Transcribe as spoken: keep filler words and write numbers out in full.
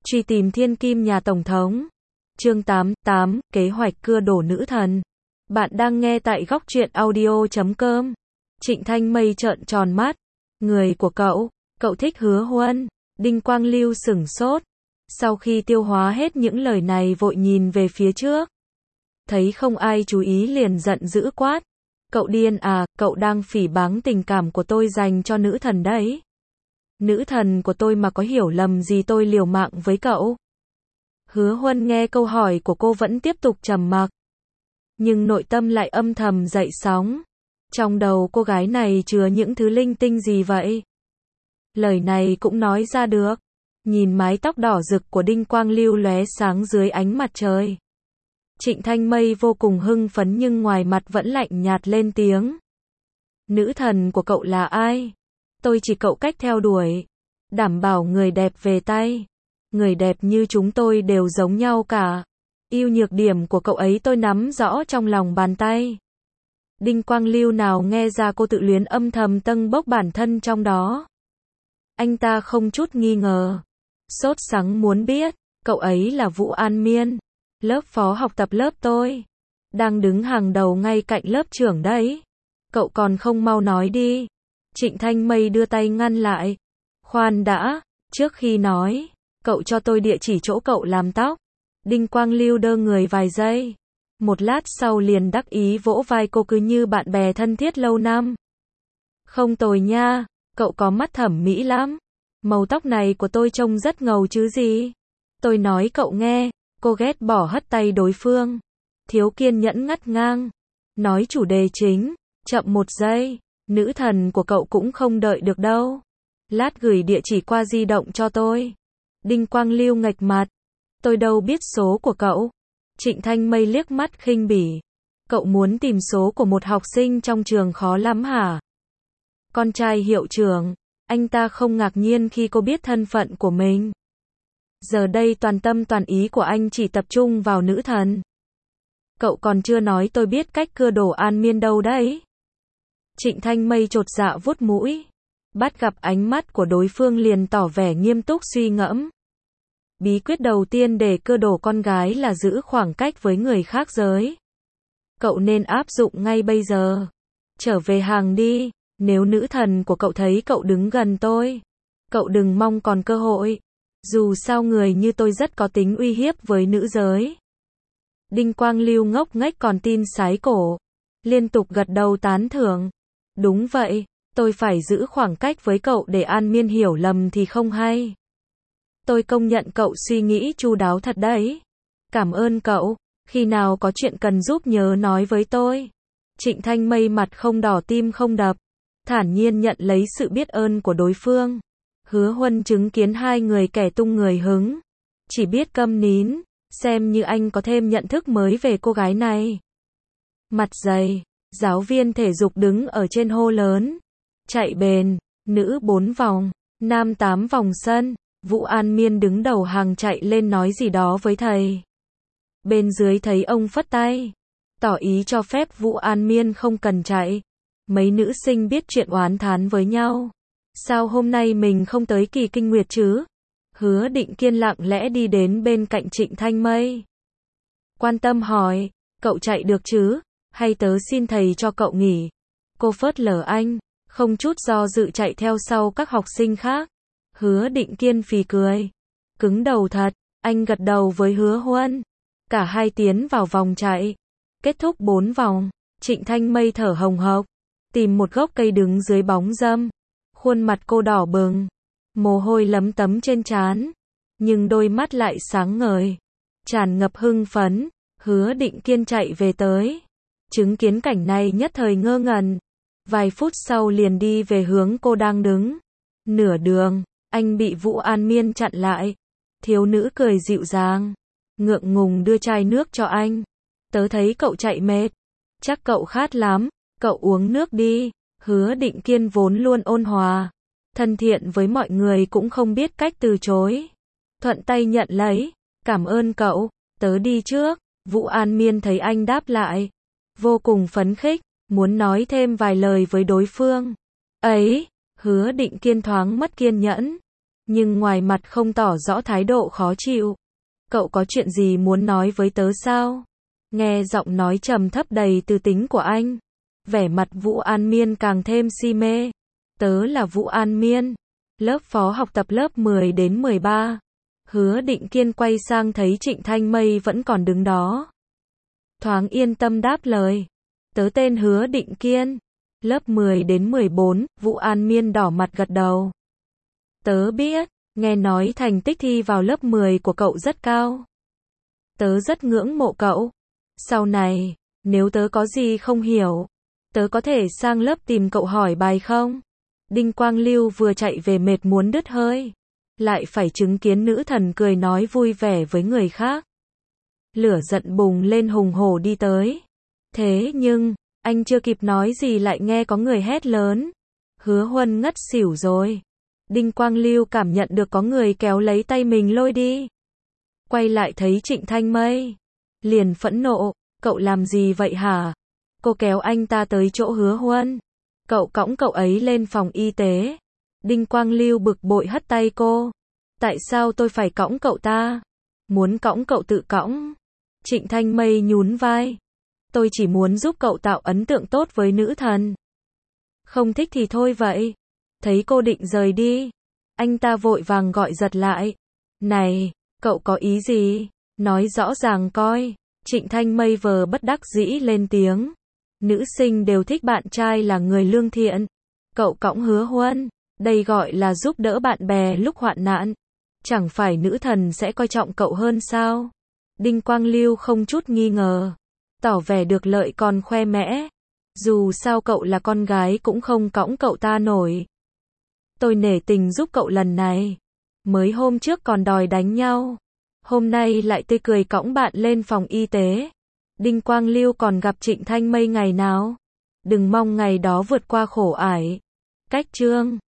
Truy tìm thiên kim nhà Tổng thống. Chương tám, tám, kế hoạch cưa đổ nữ thần. Bạn đang nghe tại góc truyện audio chấm com. Trịnh Thanh Mây trợn tròn mắt. Người của cậu, cậu thích Hứa Huân. Đinh Quang Lưu sửng sốt. Sau khi tiêu hóa hết những lời này vội nhìn về phía trước. Thấy không ai chú ý liền giận dữ quát. Cậu điên à, cậu đang phỉ báng tình cảm của tôi dành cho nữ thần đấy. Nữ thần của tôi mà có hiểu lầm gì tôi liều mạng với cậu. Hứa Huân nghe câu hỏi của cô vẫn tiếp tục trầm mặc. Nhưng nội tâm lại âm thầm dậy sóng. Trong đầu cô gái này chứa những thứ linh tinh gì vậy? Lời này cũng nói ra được. Nhìn mái tóc đỏ rực của Đinh Quang Lưu lóe sáng dưới ánh mặt trời. Trịnh Thanh Mây vô cùng hưng phấn nhưng ngoài mặt vẫn lạnh nhạt lên tiếng. Nữ thần của cậu là ai? Tôi chỉ cậu cách theo đuổi. Đảm bảo người đẹp về tay. Người đẹp như chúng tôi đều giống nhau cả. Ưu nhược điểm của cậu ấy tôi nắm rõ trong lòng bàn tay. Đinh Quang Lưu nào nghe ra cô tự luyến âm thầm tâng bốc bản thân trong đó. Anh ta không chút nghi ngờ. Sốt sắng muốn biết, cậu ấy là Vũ An Miên. Lớp phó học tập lớp tôi. Đang đứng hàng đầu ngay cạnh lớp trưởng đấy. Cậu còn không mau nói đi. Trịnh Thanh Mây đưa tay ngăn lại. Khoan đã, trước khi nói, cậu cho tôi địa chỉ chỗ cậu làm tóc. Đinh Quang Lưu đơ người vài giây. Một lát sau liền đắc ý vỗ vai cô cứ như bạn bè thân thiết lâu năm. Không tồi nha, cậu có mắt thẩm mỹ lắm. Màu tóc này của tôi trông rất ngầu chứ gì. Tôi nói cậu nghe, cô ghét bỏ hất tay đối phương. Thiếu kiên nhẫn ngắt ngang. Nói chủ đề chính, chậm một giây. Nữ thần của cậu cũng không đợi được đâu. Lát gửi địa chỉ qua di động cho tôi. Đinh Quang Lưu nghệch mặt. Tôi đâu biết số của cậu. Trịnh Thanh Mây liếc mắt khinh bỉ. Cậu muốn tìm số của một học sinh trong trường khó lắm hả? Con trai hiệu trưởng. Anh ta không ngạc nhiên khi cô biết thân phận của mình. Giờ đây toàn tâm toàn ý của anh chỉ tập trung vào nữ thần. Cậu còn chưa nói tôi biết cách cưa đổ An Miên đâu đấy. Trịnh Thanh Mây chột dạ vuốt mũi. Bắt gặp ánh mắt của đối phương liền tỏ vẻ nghiêm túc suy ngẫm. Bí quyết đầu tiên để cưa đổ con gái là giữ khoảng cách với người khác giới. Cậu nên áp dụng ngay bây giờ. Trở về hàng đi. Nếu nữ thần của cậu thấy cậu đứng gần tôi, cậu đừng mong còn cơ hội. Dù sao người như tôi rất có tính uy hiếp với nữ giới. Đinh Quang Lưu ngốc nghếch còn tin sái cổ. Liên tục gật đầu tán thưởng. Đúng vậy, tôi phải giữ khoảng cách với cậu để An Miên hiểu lầm thì không hay. Tôi công nhận cậu suy nghĩ chu đáo thật đấy. Cảm ơn cậu, khi nào có chuyện cần giúp nhớ nói với tôi. Trịnh Thanh Mây mặt không đỏ tim không đập. Thản nhiên nhận lấy sự biết ơn của đối phương. Hứa Huân chứng kiến hai người kẻ tung người hứng. Chỉ biết câm nín, xem như anh có thêm nhận thức mới về cô gái này. Mặt dày, giáo viên thể dục đứng ở trên hô lớn. Chạy bền, nữ bốn vòng, nam tám vòng sân. Vũ An Miên đứng đầu hàng chạy lên nói gì đó với thầy. Bên dưới thấy ông phất tay. Tỏ ý cho phép Vũ An Miên không cần chạy. Mấy nữ sinh biết chuyện oán thán với nhau. Sao hôm nay mình không tới kỳ kinh nguyệt chứ? Hứa Định Kiên lặng lẽ đi đến bên cạnh Trịnh Thanh Mây. Quan tâm hỏi, cậu chạy được chứ? Hay tớ xin thầy cho cậu nghỉ? Cô phớt lờ anh, không chút do dự chạy theo sau các học sinh khác. Hứa Định Kiên phì cười. Cứng đầu thật, anh gật đầu với Hứa Huân. Cả hai tiến vào vòng chạy. Kết thúc bốn vòng, Trịnh Thanh Mây thở hồng hộc. Tìm một gốc cây đứng dưới bóng râm. Khuôn mặt cô đỏ bừng. Mồ hôi lấm tấm trên trán. Nhưng đôi mắt lại sáng ngời. Tràn ngập hưng phấn. Hứa Định Kiên chạy về tới. Chứng kiến cảnh này nhất thời ngơ ngẩn. Vài phút sau liền đi về hướng cô đang đứng. Nửa đường, anh bị Vũ An Miên chặn lại. Thiếu nữ cười dịu dàng. Ngượng ngùng đưa chai nước cho anh. Tớ thấy cậu chạy mệt. Chắc cậu khát lắm. Cậu uống nước đi. Hứa Định Kiên vốn luôn ôn hòa, thân thiện với mọi người cũng không biết cách từ chối. Thuận tay nhận lấy. Cảm ơn cậu, tớ đi trước. Vũ An Miên thấy anh đáp lại. Vô cùng phấn khích, muốn nói thêm vài lời với đối phương. Ấy, Hứa Định Kiên thoáng mất kiên nhẫn. nhưng ngoài mặt không tỏ rõ thái độ khó chịu. Cậu có chuyện gì muốn nói với tớ sao? Nghe giọng nói trầm thấp đầy tư tính của anh, vẻ mặt Vũ An Miên càng thêm si mê. Tớ là Vũ An Miên, lớp phó học tập lớp mười đến mười ba. Hứa Định Kiên quay sang thấy Trịnh Thanh Mây vẫn còn đứng đó. Thoáng yên tâm đáp lời. Tớ tên Hứa Định Kiên, lớp mười đến mười bốn, Vũ An Miên đỏ mặt gật đầu. Tớ biết, nghe nói thành tích thi vào lớp mười của cậu rất cao. Tớ rất ngưỡng mộ cậu. Sau này, nếu tớ có gì không hiểu, tớ có thể sang lớp tìm cậu hỏi bài không? Đinh Quang Lưu vừa chạy về mệt muốn đứt hơi, lại phải chứng kiến nữ thần cười nói vui vẻ với người khác. Lửa giận bùng lên hùng hổ đi tới. Thế nhưng, anh chưa kịp nói gì lại nghe có người hét lớn. Hứa Huân ngất xỉu rồi. Đinh Quang Lưu cảm nhận được có người kéo lấy tay mình lôi đi. Quay lại thấy Trịnh Thanh Mây, liền phẫn nộ, cậu làm gì vậy hả? Cô kéo anh ta tới chỗ Hứa Huân. Cậu cõng cậu ấy lên phòng y tế. Đinh Quang Lưu bực bội hất tay cô. Tại sao tôi phải cõng cậu ta? Muốn cõng cậu tự cõng. Trịnh Thanh Mây nhún vai. Tôi chỉ muốn giúp cậu tạo ấn tượng tốt với nữ thần. Không thích thì thôi vậy. Thấy cô định rời đi, anh ta vội vàng gọi giật lại. Này, cậu có ý gì? Nói rõ ràng coi. Trịnh Thanh Mây vờ bất đắc dĩ lên tiếng. Nữ sinh đều thích bạn trai là người lương thiện. Cậu cõng Hứa Huân, đây gọi là giúp đỡ bạn bè lúc hoạn nạn. Chẳng phải nữ thần sẽ coi trọng cậu hơn sao? Đinh Quang Lưu không chút nghi ngờ, tỏ vẻ được lợi còn khoe mẽ. Dù sao cậu là con gái cũng không cõng cậu ta nổi. Tôi nể tình giúp cậu lần này. Mới hôm trước còn đòi đánh nhau, hôm nay lại tươi cười cõng bạn lên phòng y tế. Đinh Quang Lưu còn gặp Trịnh Thanh Mây ngày nào? Đừng mong ngày đó vượt qua khổ ải. Cách chương